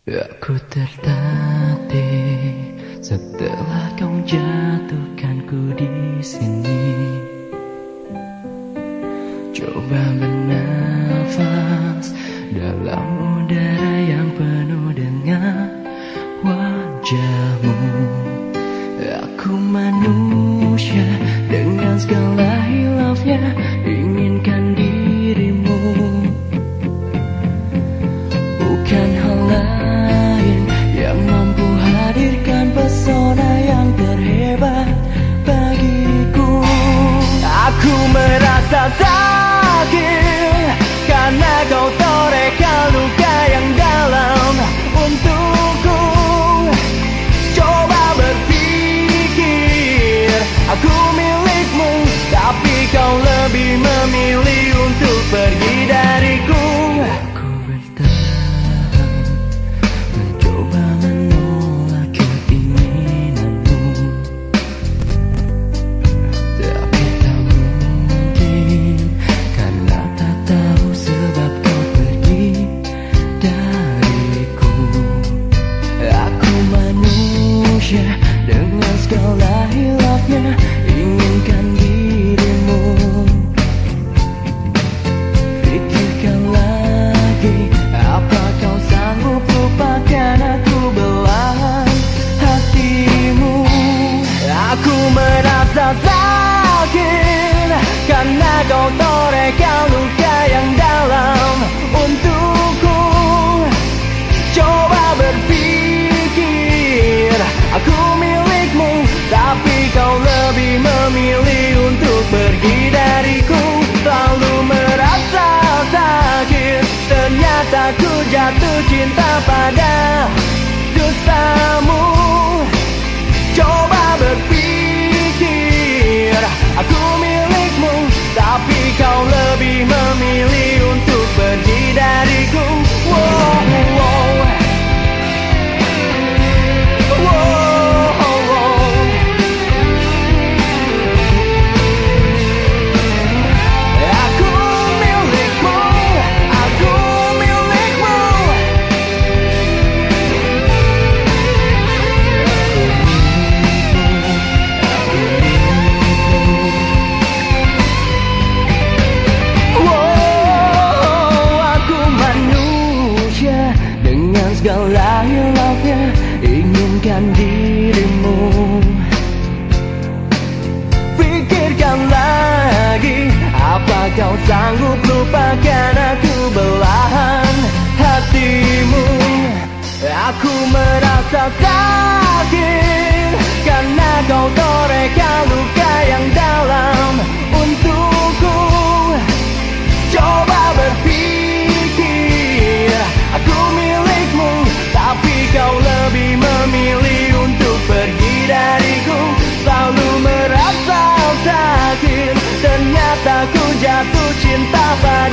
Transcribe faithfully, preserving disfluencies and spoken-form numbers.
Aku tertatih setelah kau jatuhkanku di sini. Coba bernafas dalam udara yang penuh dengan wajahmu. Aku manusia dengan segala hilafnya, inginkan dirimu. Bukan hal lain yang mampu hadirkan pesona yang terhebat bagiku. Aku merasa sakit karena kau toreka luka yang dalam untukku. Coba berpikir, aku milikmu, tapi kau lebih memilih untuk pergi dariku. Aku bertahan, mencoba menolak keinginanmu, tapi tak mungkin karena tak tahu sebab kau pergi dariku. Aku manusia dengan segala hilafnya, inginkan dirimu. Pikirkan lagi, apa kau sanggup lupakan aku belahan hatimu. Aku merasa sakit karena kau toreka luka yang dalam untukku. Coba berpikir, aku milikmu, tapi kau lebih memilih untuk pergi dariku. Selalu merasa sakit, ternyata ku jatuh cinta pada dustamu. Coba berpikir, aku milikmu, tapi kau lebih memilih untuk pergi dariku. Wow, wow. Segala hilafnya, inginkan dirimu. Pikirkan lagi, apa kau sanggup lupakan aku belahan hatimu. Aku merasa sakit karena kau toreka luka yang dalam untukku. Coba berpikir, aku milikmu, tapi kau lebih memilih untuk pergi dariku. Selalu merasa sakit, ternyata ku jatuh cinta pada